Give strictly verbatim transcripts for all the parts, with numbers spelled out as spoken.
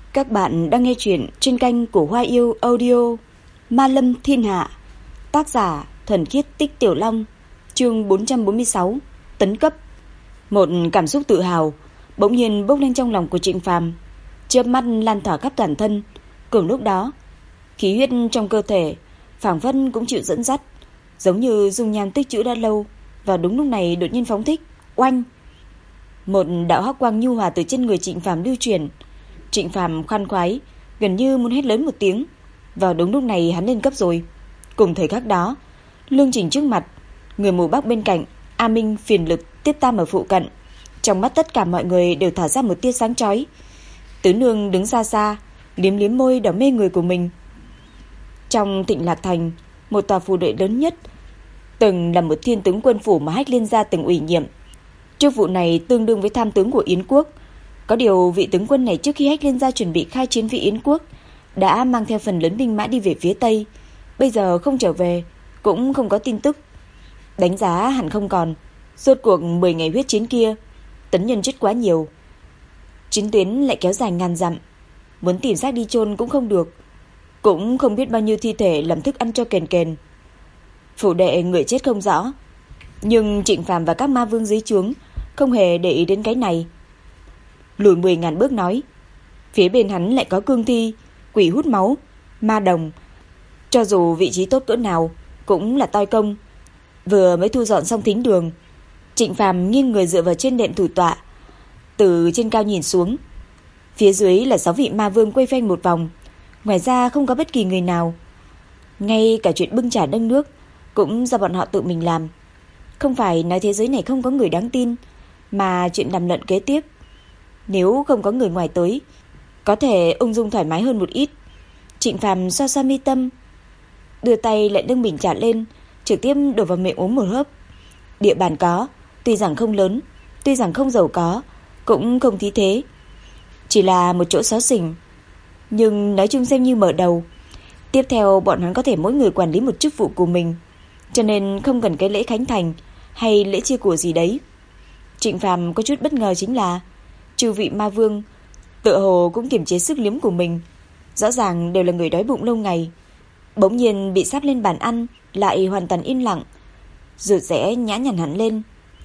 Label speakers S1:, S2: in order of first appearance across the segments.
S1: Các bạn đang nghe chuyện trên kênh của Hoa Yêu Audio. Ma Lâm Thiên Hạ. Tác giả Thuần Khiết Tích Tiểu Long. Chương bốn trăm bốn mươi sáu. Tấn cấp. Một cảm xúc tự hào bỗng nhiên bốc lên trong lòng của Trịnh Phàm, chớp mắt lan tỏa khắp toàn thân. Cùng lúc đó, khí huyết trong cơ thể phảng phất cũng chịu dẫn dắt, giống như dung nham tích trữ đã lâu, vào đúng lúc này đột nhiên phóng thích. Oanh! Một đạo hắc quang nhu hòa từ trên người Trịnh Phàm lưu truyền. Trịnh Phàm khoan khoái, gần như muốn hét lớn một tiếng. Vào đúng lúc này hắn lên cấp rồi. Cùng thời khắc đó, Lương Trình trước mặt, người mù Bắc bên cạnh, A Minh, Phiền Lực, Tiếp Tam ở phụ cận. Trong mắt tất cả mọi người đều thả ra một tia sáng chói. Tứ Nương đứng xa xa, liếm liếm môi đỏ mê người của mình. Trong Thịnh Lạc Thành, một tòa phủ đệ lớn nhất, từng là một thiên tướng quân phủ mà Hách Liên gia từng ủy nhiệm. Chức vụ này tương đương với tham tướng của Yến quốc. Có điều vị tướng quân này trước khi Hách Liên gia chuẩn bị khai chiến với Yến quốc đã mang theo phần lớn binh mã đi về phía Tây. Bây giờ không trở về, cũng không có tin tức. Đánh giá hẳn không còn. Rốt cuộc mười ngày huyết chiến kia, Tấn Nhân chết quá nhiều, chiến tuyến lại kéo dài ngàn dặm. Muốn tìm xác đi chôn cũng không được, cũng không biết bao nhiêu thi thể làm thức ăn cho kền kền. Phủ đệ người chết không rõ, nhưng Trịnh Phàm và các ma vương dưới trướng không hề để ý đến cái này. Lùi mười ngàn bước nói, phía bên hắn lại có cương thi, quỷ hút máu, ma đồng. Cho dù vị trí tốt cỡ nào cũng là toi công. Vừa mới thu dọn xong thính đường, Trịnh Phàm nghiêng người dựa vào trên đệm thủ tọa, từ trên cao nhìn xuống. Phía dưới là sáu vị ma vương quay quanh một vòng, ngoài ra không có bất kỳ người nào. Ngay cả chuyện bưng trà nâng nước cũng do bọn họ tự mình làm. Không phải nói thế giới này không có người đáng tin, mà chuyện đàm luận kế tiếp, nếu không có người ngoài tới, có thể ung dung thoải mái hơn một ít. Trịnh Phàm xoa xoa mi tâm, đưa tay lại nâng bình trà lên, trực tiếp đổ vào miệng uống một hớp. Địa bàn có, tuy rằng không lớn, tuy rằng không giàu có, cũng không thí thế, chỉ là một chỗ xó xỉnh, nhưng nói chung xem như mở đầu. Tiếp theo bọn hắn có thể mỗi người quản lý một chức vụ của mình, cho nên không cần cái lễ khánh thành hay lễ chia của gì đấy. Trịnh Phàm có chút bất ngờ chính là chư vị ma vương tựa hồ cũng kiềm chế sức liếm của mình. Rõ ràng đều là người đói bụng lâu ngày, bỗng nhiên bị sắp lên bàn ăn lại hoàn toàn im lặng, rụt rẽ nhã nhặn hẳn lên.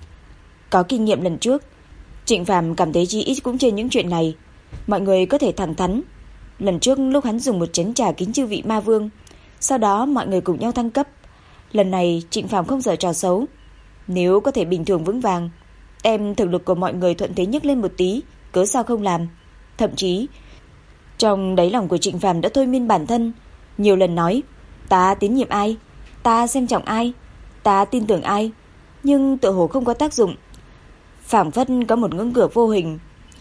S1: Có kinh nghiệm lần trước, Trịnh Phàm cảm thấy chí ít cũng trên những chuyện này mọi người có thể thẳng thắn. Lần trước lúc hắn dùng một chén trà kính chư vị ma vương, sau đó mọi người cùng nhau thăng cấp. Lần này Trịnh Phàm không giở trò xấu, nếu có thể bình thường vững vàng, em thực lực của mọi người thuận thế nhấc lên một tí, cớ sao không làm. Thậm chí trong đáy lòng của Trịnh Phàm đã thôi miên bản thân, nhiều lần nói ta tín nhiệm ai, ta xem trọng ai, ta tin tưởng ai, nhưng tựa hồ không có tác dụng. Phảng phất có một ngưỡng cửa vô hình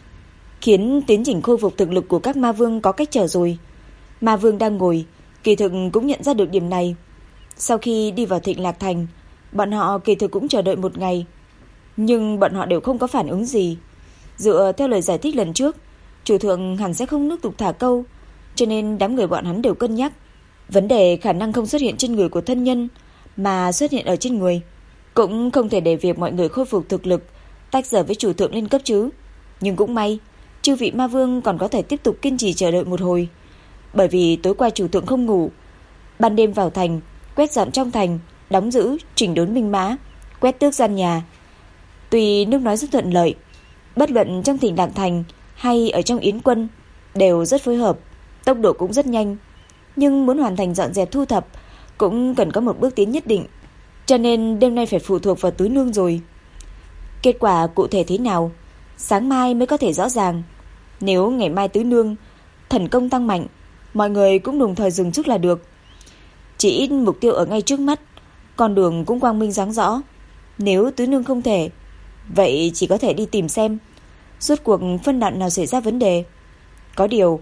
S1: khiến tiến trình khôi phục thực lực của các ma vương có cách trở rồi. Ma vương đang ngồi kỳ thực cũng nhận ra được điểm này. Sau khi đi vào Thịnh Lạc Thành, bọn họ kỳ thực cũng chờ đợi một ngày, nhưng bọn họ đều không có phản ứng gì. Dựa theo lời giải thích lần trước, chủ thượng hẳn sẽ không nước tục thả câu, cho nên đám người bọn hắn đều cân nhắc vấn đề khả năng không xuất hiện trên người của thân nhân, mà xuất hiện ở trên người. Cũng không thể để việc mọi người khôi phục thực lực tách rời với chủ thượng lên cấp chứ. Nhưng cũng may, chư vị ma vương còn có thể tiếp tục kiên trì chờ đợi một hồi. Bởi vì tối qua chủ thượng không ngủ, ban đêm vào thành, quét dọn trong thành, đóng giữ, chỉnh đốn binh mã, quét tước gian nhà. Tuy nước nói rất thuận lợi, bất luận trong Thịnh Lạc Thành hay ở trong Yến quân đều rất phối hợp, tốc độ cũng rất nhanh. Nhưng muốn hoàn thành dọn dẹp thu thập cũng cần có một bước tiến nhất định, cho nên đêm nay phải phụ thuộc vào Tứ Nương rồi. Kết quả cụ thể thế nào, sáng mai mới có thể rõ ràng. Nếu ngày mai Tứ Nương thần công tăng mạnh, mọi người cũng đồng thời dừng chút là được. Chỉ ít mục tiêu ở ngay trước mắt, con đường cũng quang minh sáng rõ. Nếu Tứ Nương không thể, vậy chỉ có thể đi tìm xem rốt cuộc phân đoạn nào xảy ra vấn đề. Có điều,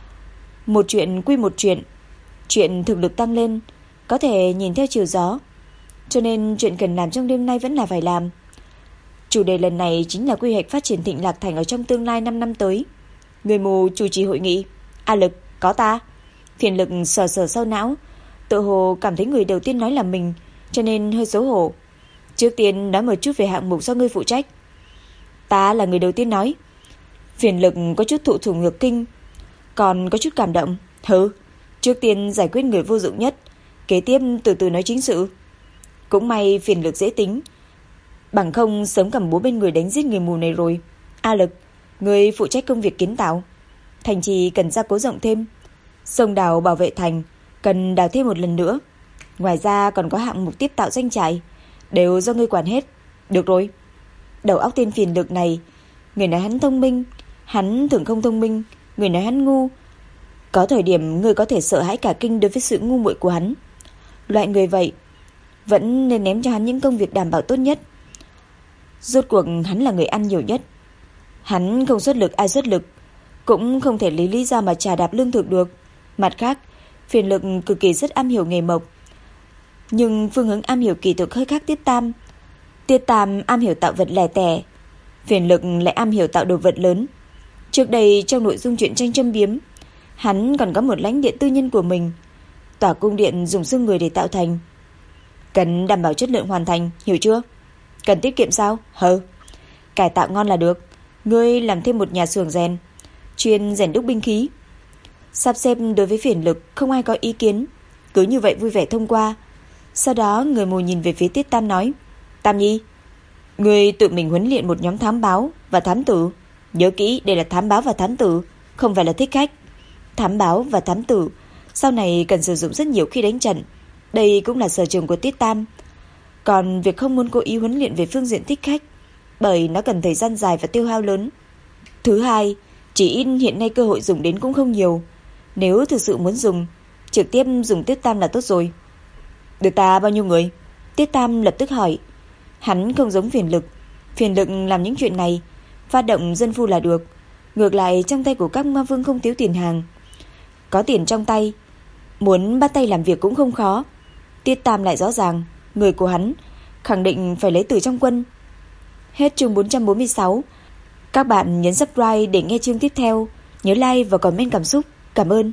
S1: một chuyện quy một chuyện, chuyện thực lực tăng lên có thể nhìn theo chiều gió, cho nên chuyện cần làm trong đêm nay vẫn là phải làm. Chủ đề lần này chính là quy hoạch phát triển Thịnh Lạc Thành ở trong tương lai năm năm tới. Người mù chủ trì hội nghị. A Lực, có ta. Phiền Lực sờ sờ sau não, tự hồ cảm thấy người đầu tiên nói là mình, cho nên hơi xấu hổ. Trước tiên nói một chút về hạng mục do ngươi phụ trách. Ta là người đầu tiên nói. Phiền Lực có chút thụ thủ ngược kinh. Còn có chút cảm động. Hừ, trước tiên giải quyết người vô dụng nhất, kế tiếp từ từ nói chính sự. Cũng may phiền Lực dễ tính, bằng không sớm cầm búa bên người đánh giết người mù này rồi. A Lực, người phụ trách công việc kiến tạo. Thành trì cần gia cố rộng thêm. Sông đào bảo vệ thành cần đào thêm một lần nữa. Ngoài ra còn có hạng mục tiếp tạo doanh trại, đều do ngươi quản hết. Được rồi. Đầu óc tên phiền Lực này, người nói hắn thông minh, hắn thường không thông minh. Người nói hắn ngu, có thời điểm ngươi có thể sợ hãi cả kinh đối với sự ngu muội của hắn. Loại người vậy vẫn nên ném cho hắn những công việc đảm bảo tốt nhất. Rốt cuộc hắn là người ăn nhiều nhất. Hắn không xuất lực ai xuất lực, cũng không thể lấy lý do mà trà đạp lương thực được. Mặt khác, phiền Lực cực kỳ rất am hiểu nghề mộc, nhưng phương hướng am hiểu kỳ thực hơi khác Tiết Tam. Tiết Tam am hiểu tạo vật lẻ tẻ, phiền Lực lại am hiểu tạo đồ vật lớn. Trước đây trong nội dung truyện tranh châm biếm, hắn còn có một lãnh địa tư nhân của mình. Tòa cung điện dùng xương người để tạo thành, cần đảm bảo chất lượng hoàn thành, hiểu chưa? Cần tiết kiệm sao? Hừ, cải tạo ngon là được. Ngươi làm thêm một nhà xưởng rèn, chuyên rèn đúc binh khí. Sắp xếp đối với phiền Lực không ai có ý kiến, cứ như vậy vui vẻ thông qua. Sau đó người mù nhìn về phía Tiết Tam nói: Tam Nhi, ngươi tự mình huấn luyện một nhóm thám báo và thám tử. Nhớ kỹ, đây là thám báo và thám tử, không phải là thích khách. Thám báo và thám tử sau này cần sử dụng rất nhiều khi đánh trận. Đây cũng là sở trường của Tiết Tam. Còn việc không muốn cố ý huấn luyện về phương diện thích khách, bởi nó cần thời gian dài và tiêu hao lớn. Thứ hai, chỉ ít hiện nay cơ hội dùng đến cũng không nhiều. Nếu thực sự muốn dùng, trực tiếp dùng Tiết Tam là tốt rồi. Được ta bao nhiêu người? Tiết Tam lập tức hỏi. Hắn không giống phiền Lực. Phiền Lực làm những chuyện này, phát động dân phu là được. Ngược lại trong tay của các ma vương không thiếu tiền hàng. Có tiền trong tay, muốn bắt tay làm việc cũng không khó. Tiết Tam lại rõ ràng, người của hắn khẳng định phải lấy từ trong quân. Hết chương bốn trăm bốn mươi sáu. Các bạn nhấn subscribe để nghe chương tiếp theo. Nhớ like và comment cảm xúc. Cảm ơn.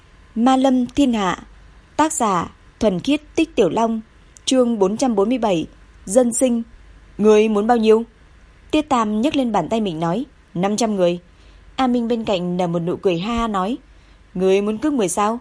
S1: Ma Lâm Thiên Hạ. Tác giả Thuần Khiết Tích Tiểu Long. Chương bốn trăm bốn mươi bảy. Dân sinh. Người muốn bao nhiêu? Tiết Tam nhấc lên bàn tay mình nói: năm trăm người. A Minh bên cạnh nở một nụ cười ha ha nói: Người muốn cướp người sao?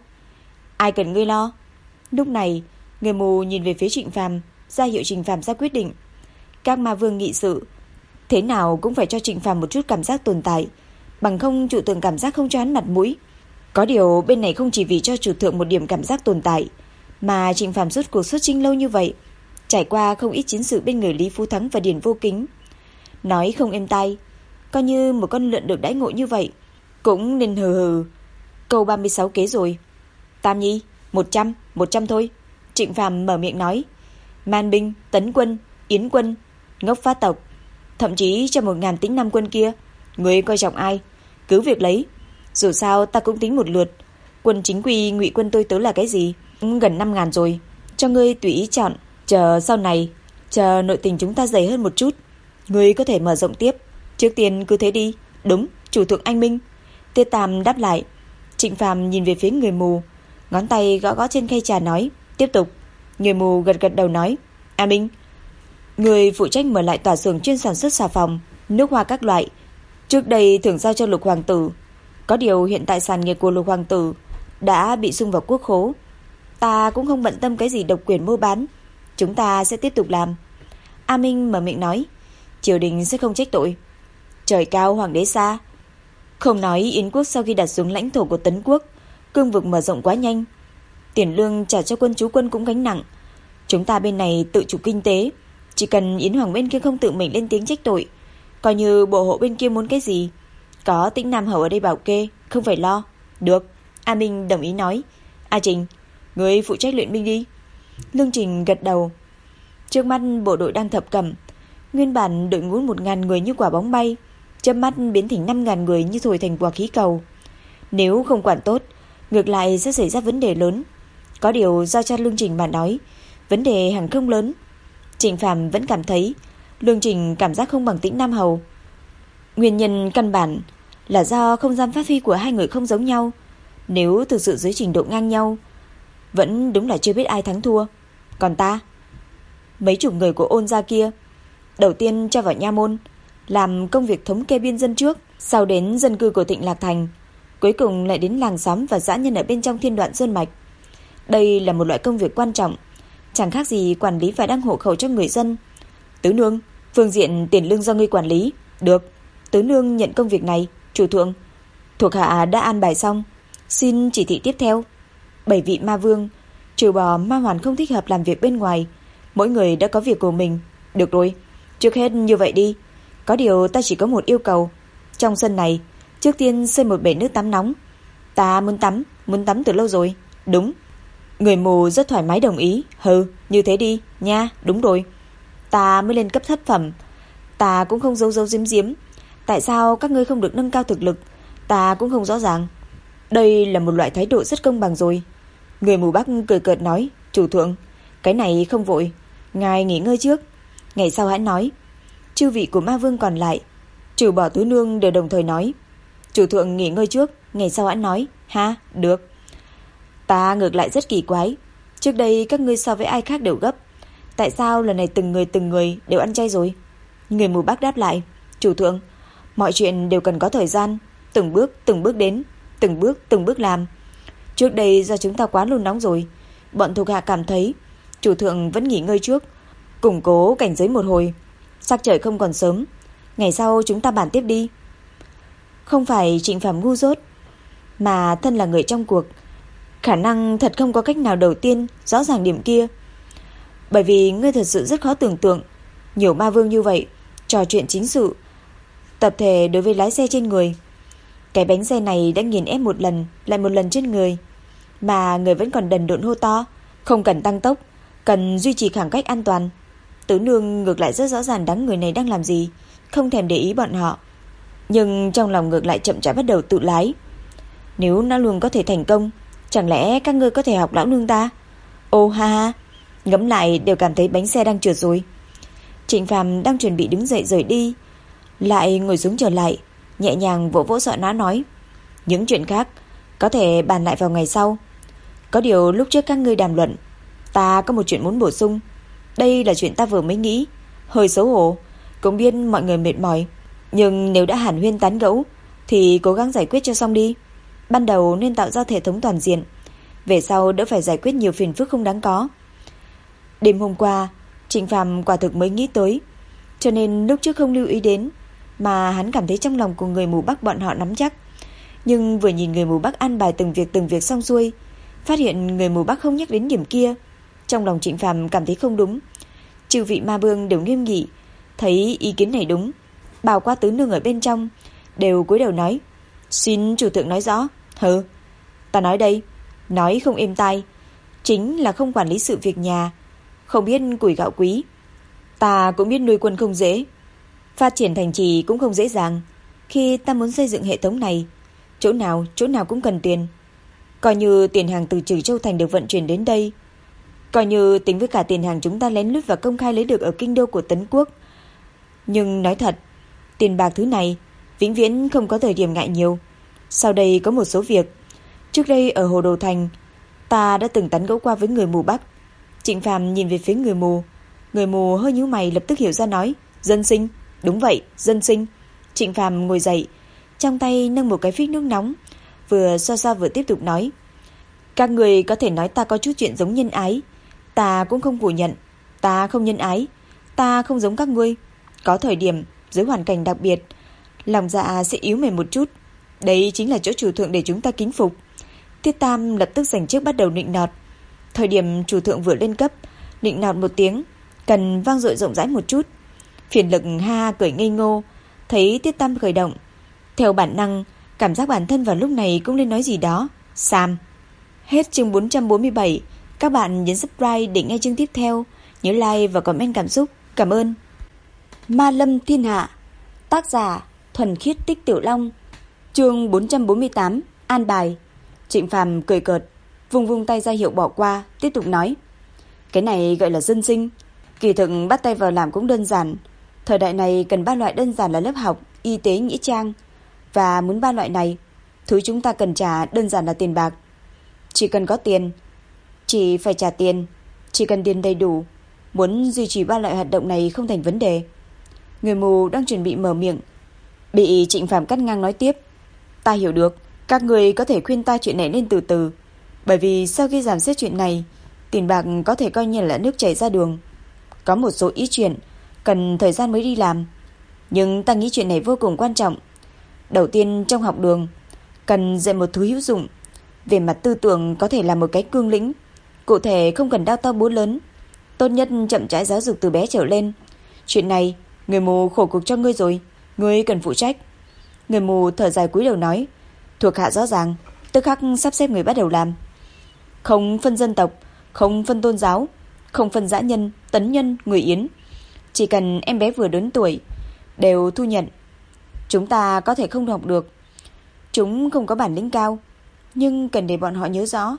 S1: Ai cần ngươi lo. Lúc này người mù nhìn về phía Trịnh Phàm, ra hiệu Trịnh Phàm ra quyết định. Các ma vương nghị sự, thế nào cũng phải cho Trịnh Phàm một chút cảm giác tồn tại, bằng không chủ thượng cảm giác không cho hắn mặt mũi. Có điều bên này không chỉ vì cho chủ thượng một điểm cảm giác tồn tại, mà Trịnh Phàm suốt cuộc xuất chinh lâu như vậy, trải qua không ít chiến sự bên người Lý Phú Thắng và Điền Vô Kính. Nói không êm tai, coi như một con lợn được đãi ngộ như vậy, cũng nên hừ hừ. Câu ba mươi sáu kế rồi. Tam Nhi, một trăm, một trăm thôi. Trịnh Phàm mở miệng nói. Man binh, tấn quân, yến quân, ngốc phát tộc, thậm chí cho một ngàn tính năm quân kia, người coi trọng ai, cứ việc lấy. Dù sao ta cũng tính một lượt, quân chính quy ngụy quân tôi tớ là cái gì, gần năm ngàn rồi, cho ngươi tùy ý chọn. Chờ sau này, chờ nội tình chúng ta dày hơn một chút, ngươi có thể mở rộng tiếp. Trước tiên cứ thế đi. Đúng, chủ thượng anh minh. Tiết Tam đáp lại. Trịnh Phàm nhìn về phía người mù, ngón tay gõ gõ trên khay trà nói: Tiếp tục. Người mù gật gật đầu nói: A Minh, người phụ trách mở lại tòa xưởng chuyên sản xuất xà phòng, nước hoa các loại. Trước đây thường giao cho Lục Hoàng tử, có điều hiện tại sản nghiệp của Lục Hoàng tử đã bị xung vào quốc khố. Ta cũng không bận tâm cái gì độc quyền mua bán, chúng ta sẽ tiếp tục làm. A Minh mở miệng nói: Triều đình sẽ không trách tội. Trời cao hoàng đế xa. Không nói Yến quốc sau khi đặt xuống lãnh thổ của Tấn quốc, cương vực mở rộng quá nhanh, tiền lương trả cho quân chú quân cũng gánh nặng. Chúng ta bên này tự chủ kinh tế, chỉ cần Yến hoàng bên kia không tự mình lên tiếng trách tội, coi như bộ hộ bên kia muốn cái gì, có Tĩnh Nam Hầu ở đây bảo kê, không phải lo. Được. A Minh đồng ý nói. A Trình, người phụ trách luyện binh đi. Lương Trình gật đầu. Trước mắt bộ đội đang thập cẩm, nguyên bản đội ngũ một ngàn người như quả bóng bay, chớp mắt biến thành năm ngàn người như thổi thành quả khí cầu. Nếu không quản tốt, ngược lại sẽ xảy ra vấn đề lớn. Có điều do cho Lương Trình mà nói, vấn đề hẳn không lớn. Trịnh Phàm vẫn cảm thấy Lương Trình cảm giác không bằng Tĩnh Nam Hầu. Nguyên nhân căn bản là do không gian phát huy của hai người không giống nhau. Nếu thực sự dưới trình độ ngang nhau, vẫn đúng là chưa biết ai thắng thua. Còn ta, mấy chục người của Ôn gia kia, đầu tiên cho vào nha môn làm công việc thống kê biên dân trước, sau đến dân cư của Thịnh Lạc Thành. cuối cùng lại đến làng xóm và dã nhân ở bên trong Thiên Đoạn Sơn Mạch. Đây là một loại công việc quan trọng, chẳng khác gì quản lý và đăng hộ khẩu cho người dân. Tứ nương, phương diện tiền lương do ngươi quản lý. Được, tứ nương nhận công việc này. Chủ thượng, thuộc hạ đã an bài xong, xin chỉ thị tiếp theo. Bảy vị ma vương, trừ bỏ ma hoàn không thích hợp làm việc bên ngoài, mỗi người đã có việc của mình. Được rồi, trước hết như vậy đi. Có điều ta chỉ có một yêu cầu. Trong sân này, trước tiên xây một bể nước tắm nóng. Ta muốn tắm, muốn tắm từ lâu rồi. Đúng. Người mù rất thoải mái đồng ý. Hừ, như thế đi, nha, đúng rồi. Ta mới lên cấp thất phẩm, ta cũng không giấu giấu giếm giếm. Tại sao các ngươi không được nâng cao thực lực, ta cũng không rõ ràng. Đây là một loại thái độ rất công bằng rồi. Người mù Bắc cười cợt nói, chủ thượng, cái này không vội, ngài nghỉ ngơi trước, ngày sau hãy nói. Chư vị của ma vương còn lại, trừ bỏ tứ nương, đều đồng thời nói, chủ thượng nghỉ ngơi trước, ngày sau hãy nói. Ha, được. Ta ngược lại rất kỳ quái, trước đây các ngươi so với ai khác đều gấp, tại sao lần này từng người từng người đều ăn chay rồi? Người mù Bắc đáp lại, chủ thượng, mọi chuyện đều cần có thời gian, từng bước từng bước đến, từng bước từng bước làm. Trước đây do chúng ta quá nôn nóng rồi, bọn thuộc hạ cảm thấy chủ thượng vẫn nghỉ ngơi trước, củng cố cảnh giới một hồi. Sắc trời không còn sớm, ngày sau chúng ta bàn tiếp đi. Không phải Trịnh Phàm ngu dốt, mà thân là người trong cuộc, khả năng thật không có cách nào đầu tiên rõ ràng điểm kia. Bởi vì ngươi thật sự rất khó tưởng tượng, nhiều ma vương như vậy trò chuyện chính sự, tập thể đối với lái xe trên người. Cái bánh xe này đã nghiền ép một lần lại một lần trên người, mà người vẫn còn đần độn hô to, không cần tăng tốc, cần duy trì khoảng cách an toàn. Tứ nương ngược lại rất rõ ràng đám người này đang làm gì, không thèm để ý bọn họ, nhưng trong lòng ngược lại chậm rãi bắt đầu tự lái. Nếu nó luôn có thể thành công, chẳng lẽ các ngươi có thể học lão nương ta? Ô ha ha, ngẫm lại đều cảm thấy bánh xe đang trượt rồi. Trịnh Phàm đang chuẩn bị đứng dậy rời đi, lại ngồi xuống trở lại, nhẹ nhàng vỗ vỗ sợ nó nói, những chuyện khác có thể bàn lại vào ngày sau. Có điều lúc trước các ngươi đàm luận, ta có một chuyện muốn bổ sung. Đây là chuyện ta vừa mới nghĩ, hơi xấu hổ, cũng biết mọi người mệt mỏi, nhưng nếu đã hàn huyên tán gẫu thì cố gắng giải quyết cho xong đi. Ban đầu nên tạo ra hệ thống toàn diện, về sau đỡ phải giải quyết nhiều phiền phức không đáng có. Đêm hôm qua Trịnh Phàm quả thực mới nghĩ tới, cho nên lúc trước không lưu ý đến, mà hắn cảm thấy trong lòng của người mù Bắc bọn họ nắm chắc. Nhưng vừa nhìn người mù Bắc an bài từng việc từng việc xong xuôi, phát hiện người mù Bắc không nhắc đến điểm kia, trong lòng Trịnh Phàm cảm thấy không đúng. Chư vị ma vương đều nghiêm nghị, thấy ý kiến này đúng, bao qua tứ nương ở bên trong đều cúi đầu nói, xin chủ thượng nói rõ. Hừ, ta nói đây, nói không êm tai, chính là không quản lý sự việc nhà, không biết củi gạo quý. Ta cũng biết nuôi quân không dễ, phát triển thành trì cũng không dễ dàng. Khi ta muốn xây dựng hệ thống này, chỗ nào chỗ nào cũng cần tiền. Coi như tiền hàng từ Trừ Châu thành được vận chuyển đến đây, coi như tính với cả tiền hàng chúng ta lén lút và công khai lấy được ở kinh đô của Tấn Quốc. Nhưng nói thật, tiền bạc thứ này vĩnh viễn không có thời điểm ngại nhiều. Sau đây có một số việc, trước đây ở Hồ Đồ Thành ta đã từng tán gẫu qua với người mù Bắc. Trịnh Phàm nhìn về phía người mù, người mù hơi nhíu mày lập tức hiểu ra nói, dân sinh. Đúng vậy, dân sinh. Trịnh Phàm ngồi dậy, trong tay nâng một cái phích nước nóng, vừa xoa xoa vừa tiếp tục nói, các người có thể nói ta có chút chuyện giống nhân ái, ta cũng không phủ nhận. Ta không nhân ái, ta không giống các ngươi. Có thời điểm, dưới hoàn cảnh đặc biệt, lòng dạ sẽ yếu mềm một chút. Đấy chính là chỗ chủ thượng để chúng ta kính phục. Tiết Tam lập tức giành trước bắt đầu nịnh nọt. Thời điểm chủ thượng vừa lên cấp, nịnh nọt một tiếng cần vang dội rộng rãi một chút. Phiền Lực ha cười ngây ngô, thấy Tiết Tam khởi động, theo bản năng cảm giác bản thân vào lúc này cũng nên nói gì đó. Sam. Hết chương bốn trăm bốn mươi bảy. Các bạn nhấn subscribe để nghe chương tiếp theo, nhớ like và comment cảm xúc. Cảm ơn. Ma Lâm Thiên Hạ, tác giả Thuần Khiết Tích Tiểu Long, chương bốn trăm bốn mươi tám. An bài. Trịnh Phàm cười cợt, vùng vùng tay ra hiệu bỏ qua, tiếp tục nói, cái này gọi là dân sinh, kỳ thực bắt tay vào làm cũng đơn giản. Thời đại này cần ba loại đơn giản là lớp học, y tế, nghĩa trang, và muốn ba loại này, thứ chúng ta cần trả đơn giản là tiền bạc. Chỉ cần có tiền, chỉ phải trả tiền, chỉ cần tiền đầy đủ, muốn duy trì ba loại hoạt động này không thành vấn đề. Người mù đang chuẩn bị mở miệng, bị Trịnh Phàm cắt ngang nói tiếp, ta hiểu được, Các người có thể khuyên ta chuyện này nên từ từ, bởi vì sau khi giảm xếp chuyện này, tiền bạc có thể coi như là nước chảy ra đường. Có một số ý chuyện cần thời gian mới đi làm, nhưng ta nghĩ chuyện này vô cùng quan trọng. Đầu tiên, trong học đường cần dạy một thứ hữu dụng. Về mặt tư tưởng có thể là một cái cương lĩnh, cụ thể không cần đao to búa lớn. Tốt nhất chậm rãi giáo dục từ bé trở lên. Chuyện này người mù khổ cực cho ngươi rồi, ngươi cần phụ trách. Người mù thở dài cúi đầu nói. Thuộc hạ rõ ràng, tức khắc sắp xếp người bắt đầu làm. Không phân dân tộc, không phân tôn giáo, không phân dã nhân, tấn nhân, người Yến. Chỉ cần em bé vừa đến tuổi đều thu nhận. Chúng ta có thể không học được, chúng không có bản lĩnh cao, nhưng cần để bọn họ nhớ rõ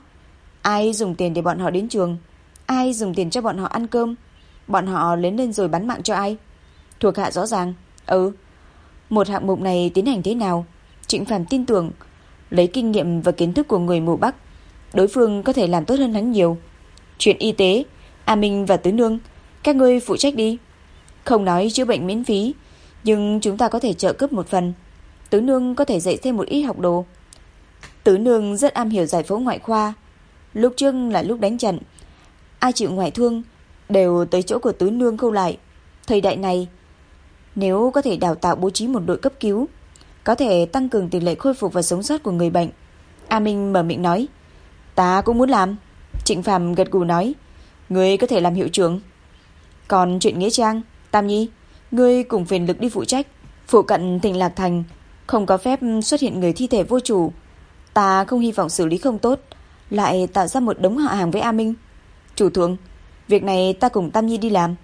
S1: ai dùng tiền để bọn họ đến trường, ai dùng tiền cho bọn họ ăn cơm, bọn họ lớn lên rồi bán mạng cho ai. Thuộc hạ rõ ràng. Ừ, một hạng mục này tiến hành thế nào? Trịnh Phàm tin tưởng lấy kinh nghiệm và kiến thức của người mù Bắc, đối phương có thể làm tốt hơn hắn nhiều. Chuyện y tế, A Minh và Tứ Nương, các ngươi phụ trách đi. Không nói chữa bệnh miễn phí, nhưng chúng ta có thể trợ cấp một phần. Tứ Nương có thể dạy thêm một ít học đồ. Tứ Nương rất am hiểu giải phẫu ngoại khoa. Lúc trước là lúc đánh trận, ai chịu ngoại thương đều tới chỗ của Tứ Nương khâu lại. Thời đại này, nếu có thể đào tạo bố trí một đội cấp cứu, có thể tăng cường tỷ lệ khôi phục và sống sót của người bệnh. A Minh mở miệng nói. Ta cũng muốn làm. Trịnh Phàm gật gù nói. Ngươi có thể làm hiệu trưởng. Còn chuyện nghĩa trang, Tam Nhi, ngươi cùng phiền lực đi phụ trách. Phụ cận Thịnh Lạc Thành không có phép xuất hiện người thi thể vô chủ. Ta không hy vọng xử lý không tốt lại tạo ra một đống họ hàng với A Minh. Chủ thượng, việc này ta cùng Tam Nhi đi làm.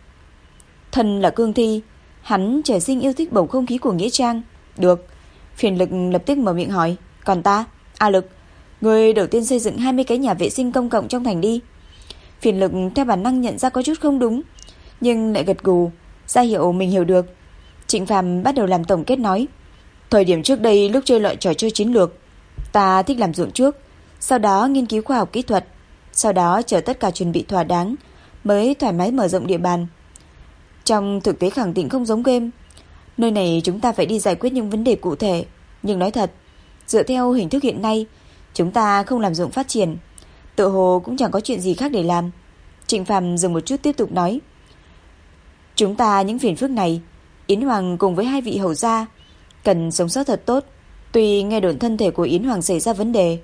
S1: Thân là cương thi, hắn trời sinh yêu thích bầu không khí của nghĩa trang. Được. Phiền lực lập tức mở miệng hỏi. Còn ta, A Lực, người đầu tiên xây dựng hai mươi cái nhà vệ sinh công cộng trong thành đi. Phiền lực theo bản năng nhận ra có chút không đúng, nhưng lại gật gù, ra hiệu mình hiểu được. Trịnh Phàm bắt đầu làm tổng kết nói. Thời điểm trước đây lúc chơi loại trò chơi chiến lược, ta thích làm ruộng trước, sau đó nghiên cứu khoa học kỹ thuật, sau đó chờ tất cả chuẩn bị thỏa đáng mới thoải mái mở rộng địa bàn. Trong thực tế khẳng định không giống game. Nơi này chúng ta phải đi giải quyết những vấn đề cụ thể. Nhưng nói thật, dựa theo hình thức hiện nay, chúng ta không làm ruộng phát triển, tự hồ cũng chẳng có chuyện gì khác để làm. Trịnh Phàm dừng một chút tiếp tục nói. Chúng ta những phiền phức này, Yến Hoàng cùng với hai vị hầu gia cần sống sót thật tốt. Tuy nghe đồn thân thể của Yến Hoàng xảy ra vấn đề,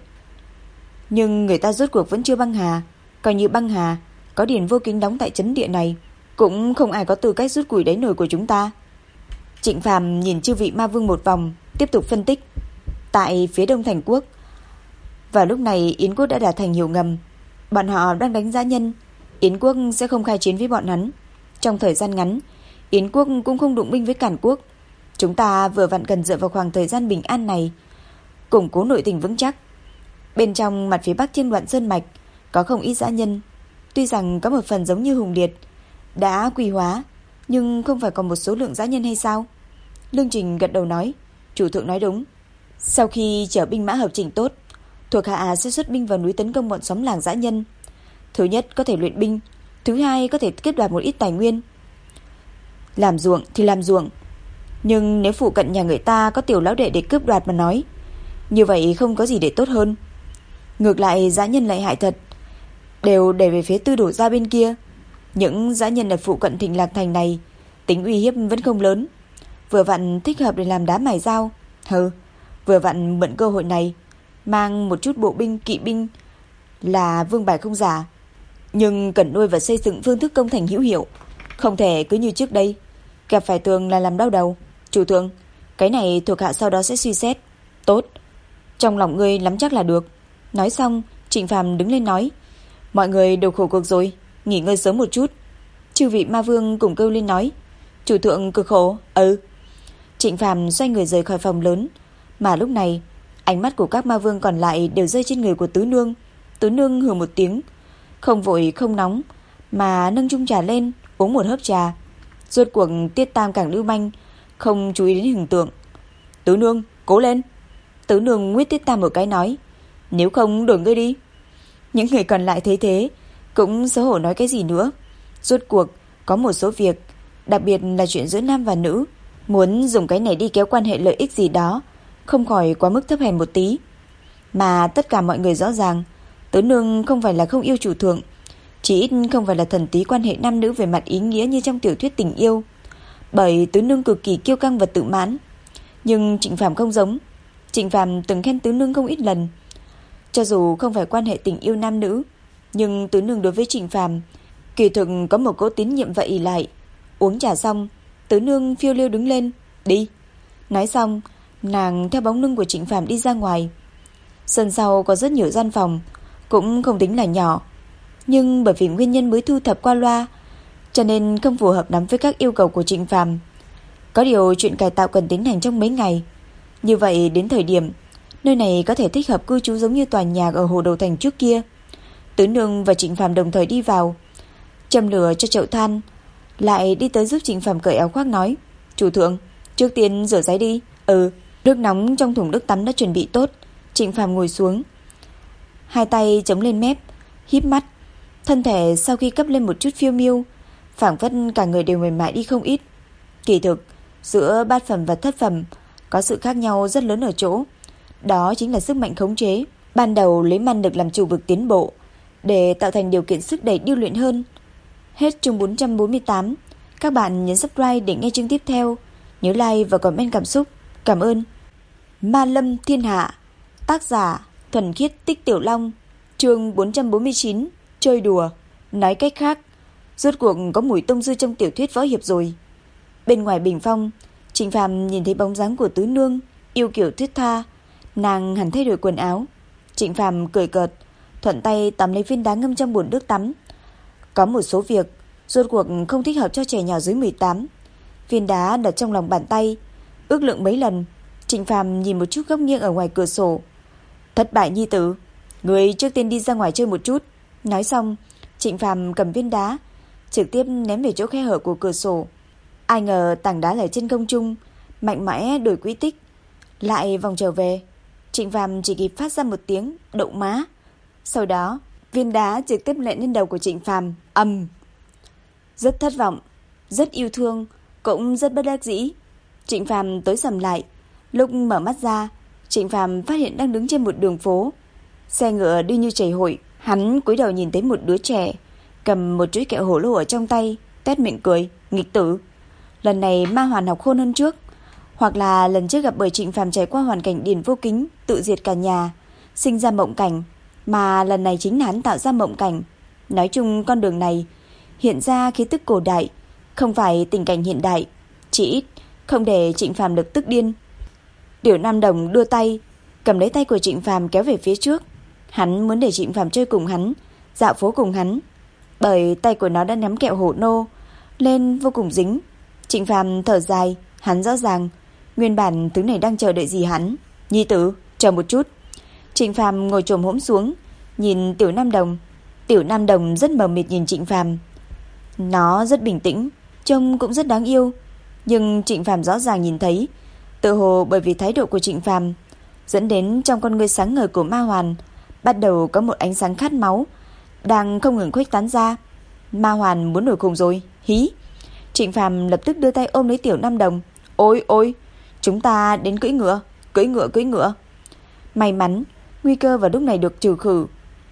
S1: nhưng người ta rốt cuộc vẫn chưa băng hà. Coi như băng hà, có Điền Vô Kính đóng tại trấn địa này, cũng không ai có tư cách rút củi đáy nồi của chúng ta. Trịnh Phàm nhìn chư vị ma vương một vòng, tiếp tục phân tích. Tại phía đông thành quốc, vào lúc này Yến quốc đã đạt thành hiểu ngầm, bọn họ đang đánh dã nhân. Yến quốc sẽ không khai chiến với bọn hắn. Trong thời gian ngắn, Yến quốc cũng không đụng binh với Càn quốc. Chúng ta vừa vặn cần dựa vào khoảng thời gian bình an này củng cố nội tình vững chắc. Bên trong mặt phía bắc Thiên Đoạn Sơn mạch có không ít dã nhân, tuy rằng có một phần giống như Hùng Liệt đã quy hóa, nhưng không phải còn một số lượng dã nhân hay sao? Lương Trình gật đầu nói. Chủ thượng nói đúng. Sau khi chở binh mã hợp chỉnh tốt, thuộc hạ sẽ xuất binh vào núi tấn công bọn xóm làng dã nhân. Thứ nhất có thể luyện binh, thứ hai có thể kết đoạt một ít tài nguyên. Làm ruộng thì làm ruộng, nhưng nếu phụ cận nhà người ta có tiểu lão đệ để cướp đoạt mà nói, như vậy không có gì để tốt hơn. Ngược lại dã nhân lại hại thật, đều để về phía Tư Đổ Gia bên kia. Những dã nhân ở phụ cận Thịnh Lạc Thành này tính uy hiếp vẫn không lớn, vừa vặn thích hợp để làm đá mài dao. Hừ, vừa vặn mượn cơ hội này mang một chút bộ binh kỵ binh là vương bài không giả, nhưng cần nuôi và xây dựng phương thức công thành hữu hiệu, không thể cứ như trước đây gặp phải tường là làm đau đầu. Chủ thượng, cái này thuộc hạ sau đó sẽ suy xét. Tốt, trong lòng ngươi nắm chắc là được. Nói xong, Trịnh Phàm đứng lên nói. Mọi người đều khổ cực rồi, nghỉ ngơi sớm một chút. Chư vị ma vương cùng kêu lên nói. Chủ thượng cực khổ. Ừ. Trịnh Phàm xoay người rời khỏi phòng lớn, mà lúc này ánh mắt của các ma vương còn lại đều rơi trên người của Tứ Nương. Tứ Nương hừ một tiếng, không vội không nóng mà nâng chung trà lên uống một hớp trà. Rốt cuộc Tiết Tam càng lưu manh, không chú ý đến hình tượng. Tứ Nương cố lên. Tứ Nương nguyết Tiết Tam một cái nói. Nếu không đổi ngươi đi. Những người còn lại thấy thế cũng xấu hổ nói cái gì nữa. Rốt cuộc có một số việc, đặc biệt là chuyện giữa nam và nữ, muốn dùng cái này đi kéo quan hệ lợi ích gì đó không khỏi quá mức thấp hèn một tí. Mà tất cả mọi người rõ ràng, tứ nương không phải là không yêu chủ thượng, chỉ ít không phải là thần tí quan hệ nam nữ về mặt ý nghĩa như trong tiểu thuyết tình yêu. Bởi tứ nương cực kỳ kiêu căng và tự mãn. Nhưng Trịnh Phàm không giống. Trịnh Phàm từng khen tứ nương không ít lần. Cho dù không phải quan hệ tình yêu nam nữ, nhưng tứ nương đối với Trịnh Phàm kỳ thực có một cỗ tín nhiệm và ỷ lại. Uống trà xong, tứ nương phiêu liêu đứng lên, đi. Nói xong, nàng theo bóng lưng của Trịnh Phàm đi ra ngoài. Sân sau có rất nhiều gian phòng, cũng không tính là nhỏ, nhưng bởi vì nguyên nhân mới thu thập qua loa, cho nên không phù hợp lắm với các yêu cầu của Trịnh Phàm. Có điều chuyện cải tạo cần tiến hành trong mấy ngày. Như vậy đến thời điểm nơi này có thể thích hợp cư trú giống như tòa nhà ở Hồ Đầu Thành trước kia. Tứ nương và Trịnh Phàm đồng thời đi vào, châm lửa cho chậu than, lại đi tới giúp Trịnh Phàm cởi áo khoác nói: "Chủ thượng, trước tiên rửa ráy đi." "Ừ." Nước nóng trong thùng nước tắm đã chuẩn bị tốt. Trịnh Phàm ngồi xuống, hai tay chống lên mép, híp mắt. Thân thể sau khi cấp lên một chút phiêu miêu, phảng phất cả người đều mềm mại đi không ít. Kỳ thực, giữa bát phẩm và thất phẩm có sự khác nhau rất lớn ở chỗ, đó chính là sức mạnh khống chế. Ban đầu lấy man lực làm chủ vực tiến bộ, để tạo thành điều kiện sức đẩy điêu luyện hơn. Hết chương bốn trăm bốn mươi tám. Các bạn nhấn subscribe để nghe chương tiếp theo. Nhớ like và comment cảm xúc. Cảm ơn. Ma Lâm Thiên Hạ. Tác giả Thuần Khiết Tích Tiểu Long. Chương bốn trăm bốn mươi chín. Chơi đùa. Nói cách khác, rốt cuộc có mùi tông dư trong tiểu thuyết võ hiệp rồi. Bên ngoài bình phong, Trịnh Phàm nhìn thấy bóng dáng của tứ nương, yêu kiểu thuyết tha. Nàng hẳn thay đổi quần áo. Trịnh Phàm cười cợt, thuận tay tắm lấy viên đá ngâm trong bồn nước tắm. Có một số việc rốt cuộc không thích hợp cho trẻ nhỏ dưới mười tám. Viên đá đặt trong lòng bàn tay, ước lượng mấy lần. Trịnh Phàm nhìn một chút góc nghiêng ở ngoài cửa sổ. Thất bại nhi tử, người trước tiên đi ra ngoài chơi một chút. Nói xong, Trịnh Phàm cầm viên đá trực tiếp ném về chỗ khe hở của cửa sổ. Ai ngờ tảng đá ở trên không trung mạnh mẽ đổi quỹ tích, lại vòng trở về. Trịnh Phàm chỉ kịp phát ra một tiếng đậu má. Sau đó, viên đá trực tiếp nện lên đầu của Trịnh Phàm. Ầm. Rất thất vọng, rất yêu thương, cũng rất bất đắc dĩ. Trịnh Phàm tối sầm lại. Lúc mở mắt ra, Trịnh Phàm phát hiện đang đứng trên một đường phố. Xe ngựa đi như chảy hội. Hắn cúi đầu nhìn thấy một đứa trẻ cầm một chuỗi kẹo hổ lô ở trong tay, tét miệng cười, nghịch tử. Lần này ma hoàn học khôn hơn trước, hoặc là lần trước gặp bởi Trịnh Phàm trải qua hoàn cảnh điền vô kính, tự diệt cả nhà, sinh ra mộng cảnh, mà lần này chính là hắn tạo ra mộng cảnh. Nói chung con đường này hiện ra khí tức cổ đại, không phải tình cảnh hiện đại, chỉ ít không để Trịnh Phàm lập tức điên. Tiểu Nam Đồng đưa tay cầm lấy tay của Trịnh Phàm kéo về phía trước. Hắn muốn để Trịnh Phàm chơi cùng hắn, dạo phố cùng hắn, bởi tay của nó đã nắm kẹo hổ nô lên vô cùng dính. Trịnh Phàm thở dài, hắn rõ ràng nguyên bản thứ này đang chờ đợi gì hắn. Nhi tử, chờ một chút. Trịnh Phàm ngồi chồm hổm xuống, nhìn Tiểu Nam Đồng. Tiểu Nam Đồng rất mờ mịt nhìn Trịnh Phàm. Nó rất bình tĩnh, trông cũng rất đáng yêu, nhưng Trịnh Phàm rõ ràng nhìn thấy, tự hồ bởi vì thái độ của Trịnh Phàm dẫn đến trong con ngươi sáng ngời của ma hoàn bắt đầu có một ánh sáng khát máu đang không ngừng khuếch tán ra. Ma hoàn muốn nổi khùng rồi, hí. Trịnh Phàm lập tức đưa tay ôm lấy Tiểu Nam Đồng. Ôi ôi, chúng ta đến cưỡi ngựa, cưỡi ngựa cưỡi ngựa. May mắn, nguy cơ vào lúc này được trừ khử.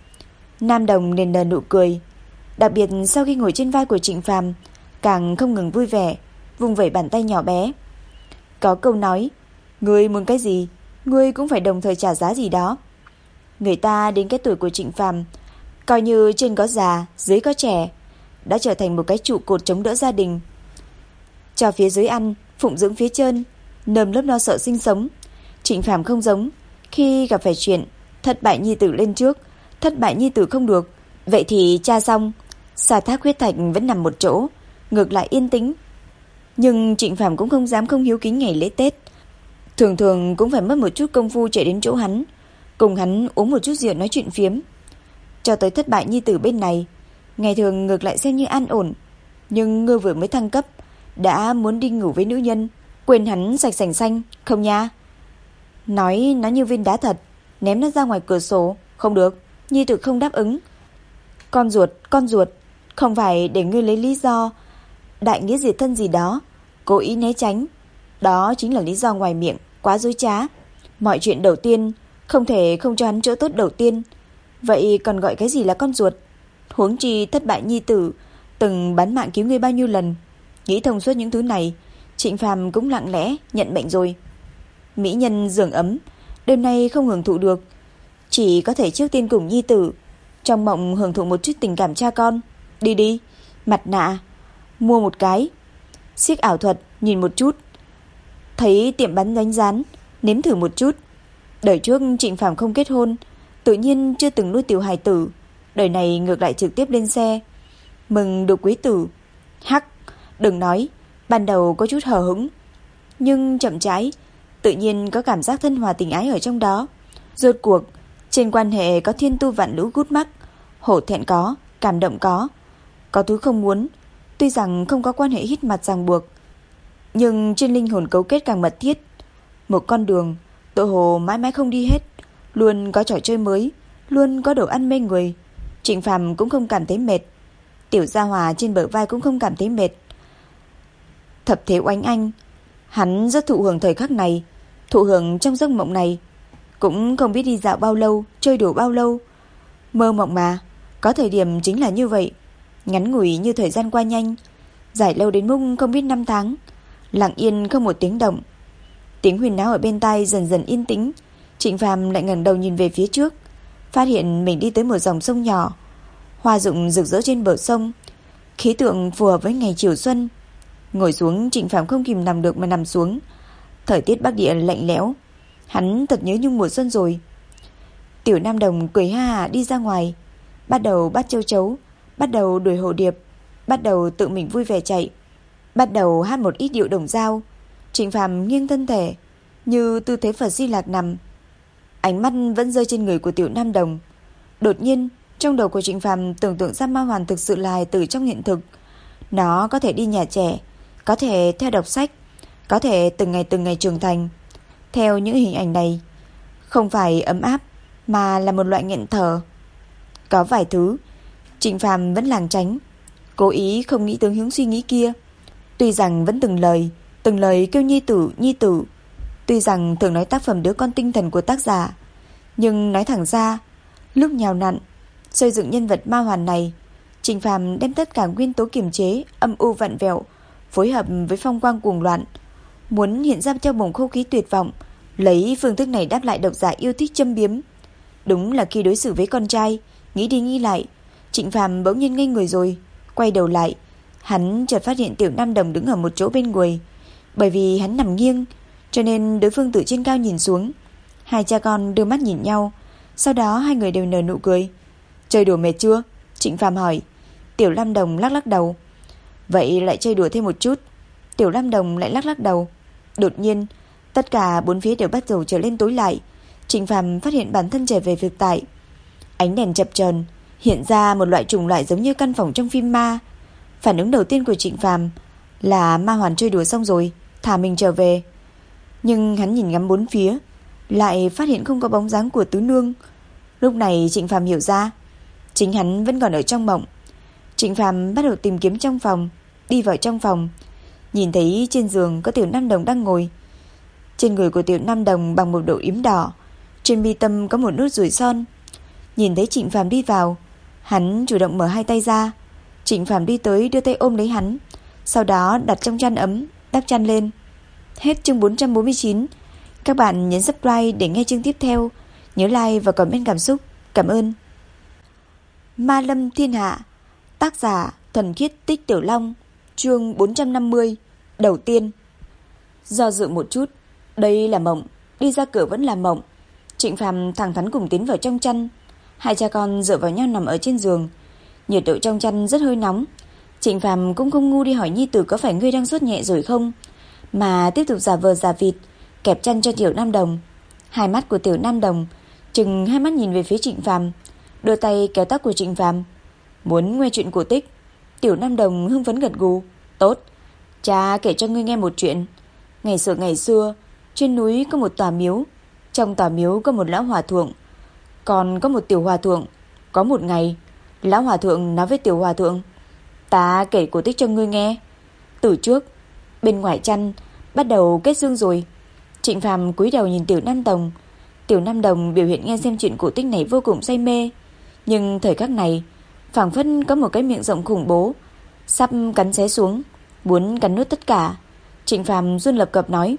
S1: Nam Đồng nền nở nụ cười, đặc biệt sau khi ngồi trên vai của Trịnh Phàm, càng không ngừng vui vẻ, vung vẩy bàn tay nhỏ bé. Có câu nói, ngươi muốn cái gì, ngươi cũng phải đồng thời trả giá gì đó. Người ta đến cái tuổi của Trịnh Phàm, coi như trên có già, dưới có trẻ, đã trở thành một cái trụ cột chống đỡ gia đình. Cho phía dưới ăn, phụng dưỡng phía trên, nơm lớp lo sợ sinh sống. Trịnh Phàm không giống, khi gặp phải chuyện thất bại nhi tử lên trước, thất bại nhi tử không được, vậy thì cha xong, sa thác huyết thạch vẫn nằm một chỗ, ngược lại yên tĩnh. Nhưng Trịnh Phàm cũng không dám không hiếu kính ngày lễ Tết, thường thường cũng phải mất một chút công phu chạy đến chỗ hắn, cùng hắn uống một chút rượu nói chuyện phiếm. Cho tới thất bại nhi tử bên này, ngày thường ngược lại xem như an ổn, nhưng ngươi vừa mới thăng cấp đã muốn đi ngủ với nữ nhân, quên hắn sạch sành xanh, không nha. Nói nó như viên đá thật, ném nó ra ngoài cửa sổ. Không được, nhi tử không đáp ứng. Con ruột, con ruột, không phải để ngươi lấy lý do đại nghĩa diệt thân gì đó, cố ý né tránh. Đó chính là lý do ngoài miệng, quá dối trá. Mọi chuyện đầu tiên không thể không cho hắn chỗ tốt đầu tiên. Vậy còn gọi cái gì là con ruột? Huống chi thất bại nhi tử từng bán mạng cứu ngươi bao nhiêu lần. Nghĩ thông suốt những thứ này, Trịnh Phàm cũng lặng lẽ nhận bệnh rồi. Mỹ nhân giường ấm, đêm nay không hưởng thụ được, chỉ có thể trước tiên cùng nhi tử trong mộng hưởng thụ một chút tình cảm cha con. Đi đi, mặt nạ mua một cái, xiếc ảo thuật nhìn một chút, thấy tiệm bán bánh rán nếm thử một chút. Đời trước Trịnh Phàm không kết hôn, tự nhiên chưa từng nuôi tiểu hài tử, đời này ngược lại trực tiếp lên xe mừng được quý tử. Hắc, đừng nói, ban đầu có chút hờ hững, nhưng chậm rãi tự nhiên có cảm giác thân hòa tình ái ở trong đó. Rốt cuộc trên quan hệ có thiên tu vạn lũ gút mắc, hổ thẹn có, cảm động có, có thứ không muốn. Tuy rằng không có quan hệ hít mặt ràng buộc, nhưng trên linh hồn cấu kết càng mật thiết. Một con đường tự hồ mãi mãi không đi hết, luôn có trò chơi mới, luôn có đồ ăn mê người. Trịnh Phàm cũng không cảm thấy mệt, tiểu gia hòa trên bờ vai cũng không cảm thấy mệt. Thập thế oánh anh, hắn rất thụ hưởng thời khắc này, thụ hưởng trong giấc mộng này. Cũng không biết đi dạo bao lâu, chơi đùa bao lâu. Mơ mộng mà, có thời điểm chính là như vậy, ngắn ngủi như thời gian qua nhanh, dài lâu đến mức không biết năm tháng. Lặng yên không một tiếng động, tiếng huyên náo ở bên tai dần dần yên tĩnh. Trịnh Phàm lại ngẩng đầu nhìn về phía trước, phát hiện mình đi tới một dòng sông nhỏ, hoa rụng rực rỡ trên bờ sông, khí tượng phù hợp với ngày chiều xuân. Ngồi xuống, Trịnh Phàm không kìm nằm được mà nằm xuống. Thời tiết Bắc Địa lạnh lẽo, hắn thật nhớ nhung mùa xuân rồi. Tiểu Nam Đồng cười ha hả đi ra ngoài, bắt đầu bắt châu chấu, bắt đầu đuổi hồ điệp, bắt đầu tự mình vui vẻ chạy, bắt đầu hát một ít điệu đồng dao. Trịnh Phàm nghiêng thân thể như tư thế Phật Di Lạc nằm, ánh mắt vẫn rơi trên người của Tiểu Nam Đồng. Đột nhiên trong đầu của Trịnh Phàm tưởng tượng ra Ma Hoàn thực sự là hài tử trong hiện thực. Nó có thể đi nhà trẻ, có thể theo đọc sách, có thể từng ngày từng ngày trưởng thành. Theo những hình ảnh này, không phải ấm áp mà là một loại nghẹn thở. Có vài thứ Trịnh Phàm vẫn lảng tránh, cố ý không nghĩ tới hướng suy nghĩ kia. Tuy rằng vẫn từng lời từng lời kêu nhi tử nhi tử, tuy rằng thường nói tác phẩm đứa con tinh thần của tác giả, nhưng nói thẳng ra, lúc nhào nặn xây dựng nhân vật Ma Hoàn này, Trịnh Phàm đem tất cả nguyên tố kiềm chế, âm u vặn vẹo phối hợp với phong quang cuồng loạn, muốn hiện ra trong bồng khô khí tuyệt vọng, lấy phương thức này đáp lại độc giả yêu thích châm biếm. Đúng là khi đối xử với con trai, nghĩ đi nghĩ lại, Trịnh Phàm bỗng nhiên ngây người rồi. Quay đầu lại, hắn chợt phát hiện Tiểu Nam Đồng đứng ở một chỗ bên người. Bởi vì hắn nằm nghiêng, cho nên đối phương từ trên cao nhìn xuống. Hai cha con đưa mắt nhìn nhau, sau đó hai người đều nở nụ cười. Chơi đùa mệt chưa? Trịnh Phàm hỏi. Tiểu Nam Đồng lắc lắc đầu. Vậy lại chơi đùa thêm một chút. Tiểu Nam Đồng lại lắc lắc đầu. Đột nhiên tất cả bốn phía đều bắt đầu trở lên tối lại. Trịnh Phàm phát hiện bản thân trở về thực tại. Ánh đèn chập chờn hiện ra một loại trùng loại giống như căn phòng trong phim ma. Phản ứng đầu tiên của Trịnh Phàm là Ma Hoàn chơi đùa xong rồi, thả mình trở về. Nhưng hắn nhìn ngắm bốn phía, lại phát hiện không có bóng dáng của tứ nương. Lúc này Trịnh Phàm hiểu ra, chính hắn vẫn còn ở trong mộng. Trịnh Phàm bắt đầu tìm kiếm trong phòng, đi vào trong phòng, nhìn thấy trên giường có Tiểu Nam Đồng đang ngồi. Trên người của Tiểu Nam Đồng bằng một độ yếm đỏ, trên mi tâm có một nốt ruồi son. Nhìn thấy Trịnh Phàm đi vào, hắn chủ động mở hai tay ra. Trịnh Phàm đi tới đưa tay ôm lấy hắn, sau đó đặt trong chăn ấm, đắp chăn lên. Hết chương bốn trăm bốn mươi chín. Các bạn nhấn subscribe để nghe chương tiếp theo. Nhớ like và comment cảm xúc. Cảm ơn. Ma Lâm Thiên Hạ, tác giả Thuần Khiết Tích Tiểu Long, chương bốn trăm năm mươi. Đầu tiên. Do dự một chút, đây là mộng, đi ra cửa vẫn là mộng. Trịnh Phàm thẳng thắn cùng tiến vào trong chăn. Hai cha con dựa vào nhau nằm ở trên giường. Nhiệt độ trong chăn rất hơi nóng. Trịnh Phàm cũng không ngu đi hỏi nhi tử có phải ngươi đang sốt nhẹ rồi không, mà tiếp tục giả vờ giả vịt kẹp chăn cho Tiểu Nam Đồng. Hai mắt của Tiểu Nam Đồng chừng hai mắt nhìn về phía Trịnh Phàm, đưa tay kéo tóc của Trịnh Phàm. Muốn nghe chuyện cổ tích? Tiểu Nam Đồng hưng phấn gật gù. Tốt, cha kể cho ngươi nghe một chuyện. Ngày xưa ngày xưa, trên núi có một tòa miếu. Trong tòa miếu có một lão hòa thượng, còn có một tiểu hòa thượng. Có một ngày, lão hòa thượng nói với tiểu hòa thượng, ta kể cổ tích cho ngươi nghe. Từ trước, bên ngoài chăn bắt đầu kết dương rồi. Trịnh Phàm cúi đầu nhìn Tiểu Nam Đồng. Tiểu Nam Đồng biểu hiện nghe xem chuyện cổ tích này vô cùng say mê, nhưng thời khắc này phảng phất có một cái miệng rộng khủng bố sắp cắn xé xuống, muốn cắn nuốt tất cả. Trịnh Phàm run lập cập nói: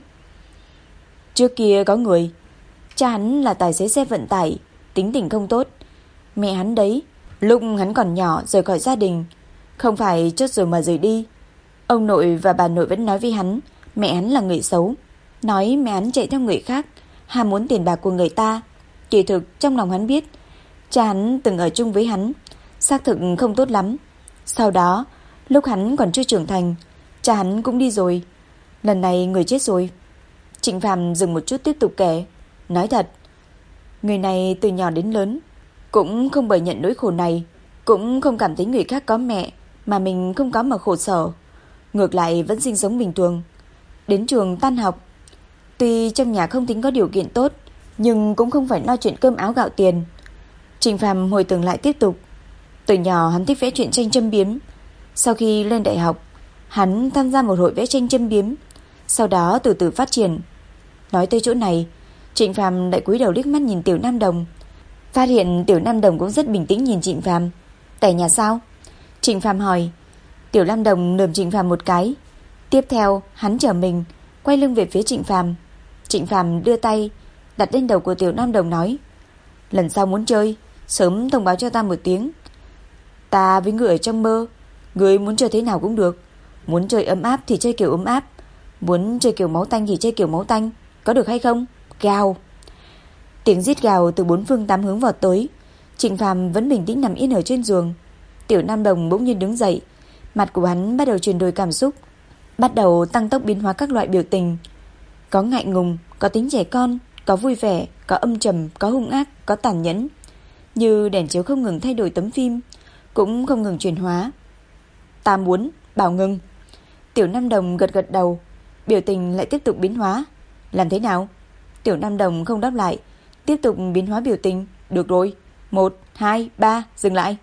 S1: "Trước kia có người, cha hắn là tài xế xe vận tải, tính tình không tốt. Mẹ hắn đấy, lúc hắn còn nhỏ rời khỏi gia đình, không phải chốt rồi mà rời đi. Ông nội và bà nội vẫn nói với hắn mẹ hắn là người xấu, nói mẹ hắn chạy theo người khác, ham muốn tiền bạc của người ta. Kỳ thực trong lòng hắn biết cha hắn từng ở chung với hắn, xác thực không tốt lắm. Sau đó, lúc hắn còn chưa trưởng thành, cha hắn cũng đi rồi. Lần này người chết rồi." Trịnh Phàm dừng một chút tiếp tục kể: "Nói thật, người này từ nhỏ đến lớn cũng không bởi nhận nỗi khổ này, cũng không cảm thấy người khác có mẹ mà mình không có mà khổ sở, ngược lại vẫn sinh sống bình thường. Đến trường tan học, tuy trong nhà không tính có điều kiện tốt, nhưng cũng không phải lo chuyện cơm áo gạo tiền." Trịnh Phàm hồi tưởng lại tiếp tục: "Từ nhỏ hắn thích vẽ truyện tranh châm biếm. Sau khi lên đại học, hắn tham gia một hội vẽ tranh châm biếm, sau đó từ từ phát triển." Nói tới chỗ này, Trịnh Phàm lại cúi đầu liếc mắt nhìn Tiểu Nam Đồng, phát hiện Tiểu Nam Đồng cũng rất bình tĩnh nhìn Trịnh Phàm. "Tẻ nhà sao?" Trịnh Phàm hỏi. Tiểu Nam Đồng lườm Trịnh Phàm một cái, tiếp theo hắn trở mình quay lưng về phía Trịnh Phàm. Trịnh Phàm đưa tay đặt lên đầu của Tiểu Nam Đồng nói: "Lần sau muốn chơi, sớm thông báo cho ta một tiếng. Ta với người ở trong mơ, người muốn chơi thế nào cũng được. Muốn chơi ấm áp thì chơi kiểu ấm áp, muốn chơi kiểu máu tanh thì chơi kiểu máu tanh, có được hay không?" Gào. Tiếng rít gào từ bốn phương tám hướng vọt tới. Trịnh Phàm vẫn bình tĩnh nằm yên ở trên giường. Tiểu Nam Đồng bỗng nhiên đứng dậy, mặt của hắn bắt đầu chuyển đổi cảm xúc, bắt đầu tăng tốc biến hóa các loại biểu tình. Có ngại ngùng, có tính trẻ con, có vui vẻ, có âm trầm, có hung ác, có tàn nhẫn. Như đèn chiếu không ngừng thay đổi tấm phim, cũng không ngừng chuyển hóa. "Ta muốn, bảo ngừng." Tiểu Nam Đồng gật gật đầu, biểu tình lại tiếp tục biến hóa. "Làm thế nào?" Tiểu Nam Đồng không đáp lại, tiếp tục biến hóa biểu tình. "Được rồi, một, hai, ba, dừng lại."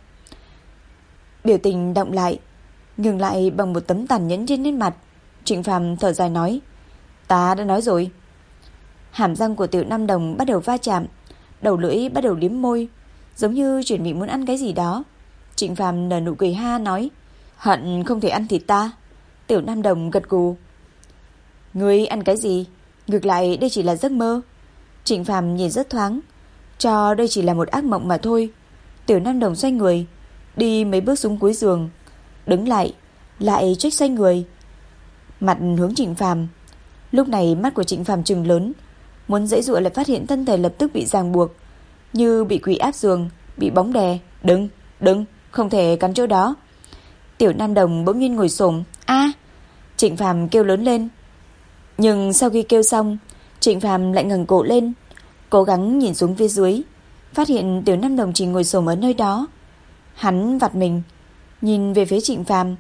S1: Biểu tình động lại, ngừng lại bằng một tấm tàn nhẫn trên nét mặt. Trịnh Phàm thở dài nói: "Ta đã nói rồi." Hàm răng của Tiểu Nam Đồng bắt đầu va chạm, đầu lưỡi bắt đầu liếm môi, giống như chuẩn bị muốn ăn cái gì đó. Trịnh Phàm nở nụ cười ha nói: "Hận không thể ăn thịt ta." Tiểu Nam Đồng gật gù: "Ngươi ăn cái gì? Ngược lại đây chỉ là giấc mơ." Trịnh Phàm nhìn rất thoáng, cho đây chỉ là một ác mộng mà thôi. Tiểu Nam Đồng xoay người, đi mấy bước xuống cuối giường, đứng lại, lại trách xoay người, mặt hướng Trịnh Phàm. Lúc này mắt của Trịnh Phàm trừng lớn, muốn giãy giụa lại phát hiện thân thể lập tức bị ràng buộc, như bị quỷ áp giường, bị bóng đè. "Đừng, đừng, không thể cắn chỗ đó." Tiểu Nam Đồng bỗng nhiên ngồi xổm. "A!" Trịnh Phàm kêu lớn lên. Nhưng sau khi kêu xong, Trịnh Phàm lại ngẩng cổ lên, cố gắng nhìn xuống phía dưới, phát hiện Tiểu Nam Đồng chỉ ngồi xổm ở nơi đó. Hắn vặt mình, nhìn về phía Trịnh Phàm,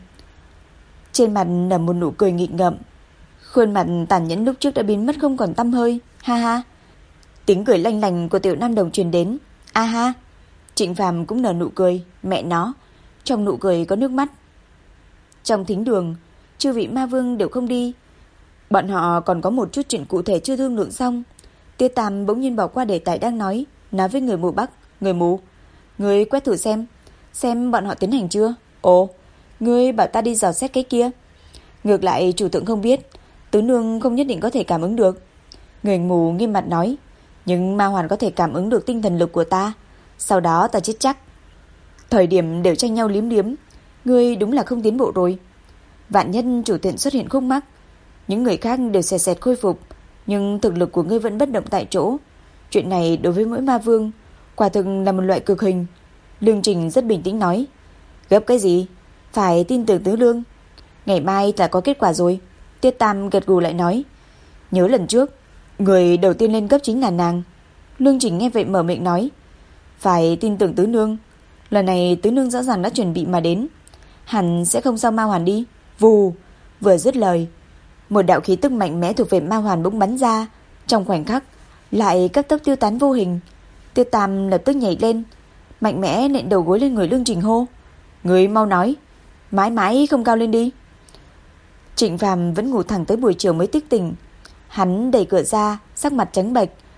S1: trên mặt nở một nụ cười nghịch ngợm. Khuôn mặt tàn nhẫn lúc trước đã biến mất không còn tăm hơi. "Ha ha." Tiếng cười lanh lành của Tiểu Nam Đồng truyền đến. "A ha." Trịnh Phàm cũng nở nụ cười. Mẹ nó, trong nụ cười có nước mắt. Trong thính đường, chư vị ma vương đều không đi. Bọn họ còn có một chút chuyện cụ thể chưa thương lượng xong. Tiết Tam bỗng nhiên bỏ qua đề tài đang nói, nói với người mù Bắc: "Người mù, ngươi quét thử xem, xem bọn họ tiến hành chưa?" "Ồ, ngươi bảo ta đi dò xét cái kia." "Ngược lại chủ thượng không biết, tứ nương không nhất định có thể cảm ứng được." Người mù nghiêm mặt nói: "Nhưng ma hoàn có thể cảm ứng được tinh thần lực của ta, sau đó ta chết chắc." Thời điểm đều tranh nhau liếm liếm, ngươi đúng là không tiến bộ rồi. Vạn nhất chủ tiện xuất hiện khúc mắc, những người khác đều xẹt xẹt khôi phục, nhưng thực lực của ngươi vẫn bất động tại chỗ. Chuyện này đối với mỗi ma vương quả thực là một loại cực hình. Lương Trình rất bình tĩnh nói: "Gấp cái gì, phải tin tưởng tứ lương, ngày mai là có kết quả rồi." Tiết Tam gật gù lại nói: "Nhớ lần trước, người đầu tiên lên cấp chính là nàng." Lương Trình nghe vậy mở miệng nói: "Phải tin tưởng tứ nương, lần này tứ nương rõ ràng đã chuẩn bị mà đến, hẳn sẽ không sao ma hoàn đi." Vù, vừa dứt lời, một đạo khí tức mạnh mẽ thuộc về ma hoàn bỗng bắn ra, trong khoảnh khắc lại cấp tốc tiêu tán vô hình. Tiết Tam lập tức nhảy lên, mạnh mẽ nện đầu gối lên người Lương Trình hô: "Người mau nói, mãi mãi không cao lên đi." Trịnh Phàm vẫn ngủ thẳng tới buổi chiều mới thức tỉnh. Hắn đẩy cửa ra, sắc mặt trắng bệch,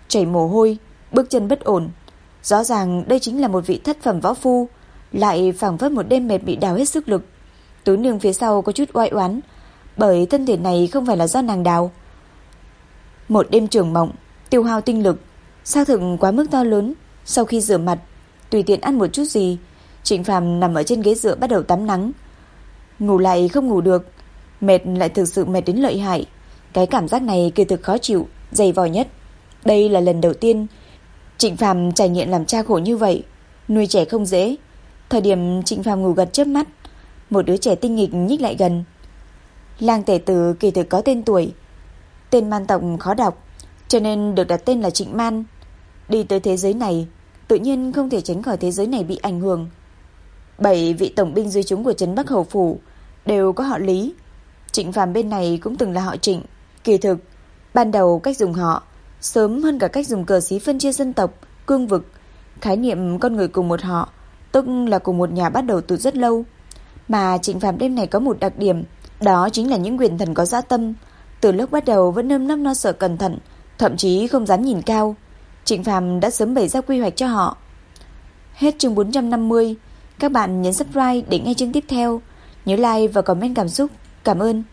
S1: chảy mồ hôi, bước chân bất ổn. Rõ ràng đây chính là một vị thất phẩm võ phu, lại phảng phất một đêm mệt bị đào hết sức lực. Tứ nương phía sau có chút oai oán, bởi thân thể này không phải là do nàng đào. Một đêm trường mộng, tiêu hao tinh lực, xác thực quá mức to lớn. Sau khi rửa mặt, tùy tiện ăn một chút gì, Trịnh Phàm nằm ở trên ghế dựa bắt đầu tắm nắng. Ngủ lại không ngủ được, mệt lại thực sự mệt đến lợi hại. Cái cảm giác này kỳ thực khó chịu, dày vò nhất. Đây là lần đầu tiên Trịnh Phàm trải nghiệm làm cha khổ như vậy. Nuôi trẻ không dễ. Thời điểm Trịnh Phàm ngủ gật chớp mắt, một đứa trẻ tinh nghịch nhích lại gần. Lang tể tử kỳ thực có tên tuổi, tên man tộc khó đọc, cho nên được đặt tên là Trịnh Man. Đi tới thế giới này, tự nhiên không thể tránh khỏi thế giới này bị ảnh hưởng. Bảy vị tổng binh dưới trướng của trấn Bắc Hầu phủ đều có họ Lý. Trịnh Phàm bên này cũng từng là họ Trịnh. Kỳ thực, ban đầu cách dùng họ sớm hơn cả cách dùng cờ xí phân chia dân tộc, cương vực. Khái niệm con người cùng một họ, tức là cùng một nhà bắt đầu từ rất lâu. Mà Trịnh Phàm đêm này có một đặc điểm, đó chính là những quyền thần có dã tâm. Từ lúc bắt đầu vẫn nơm nớp lo sợ cẩn thận, thậm chí không dám nhìn cao. Trịnh Phàm đã sớm bày ra quy hoạch cho họ. Hết chương bốn trăm năm mươi. Các bạn nhấn subscribe để nghe chương tiếp theo. Nhớ like và comment cảm xúc. Cảm ơn.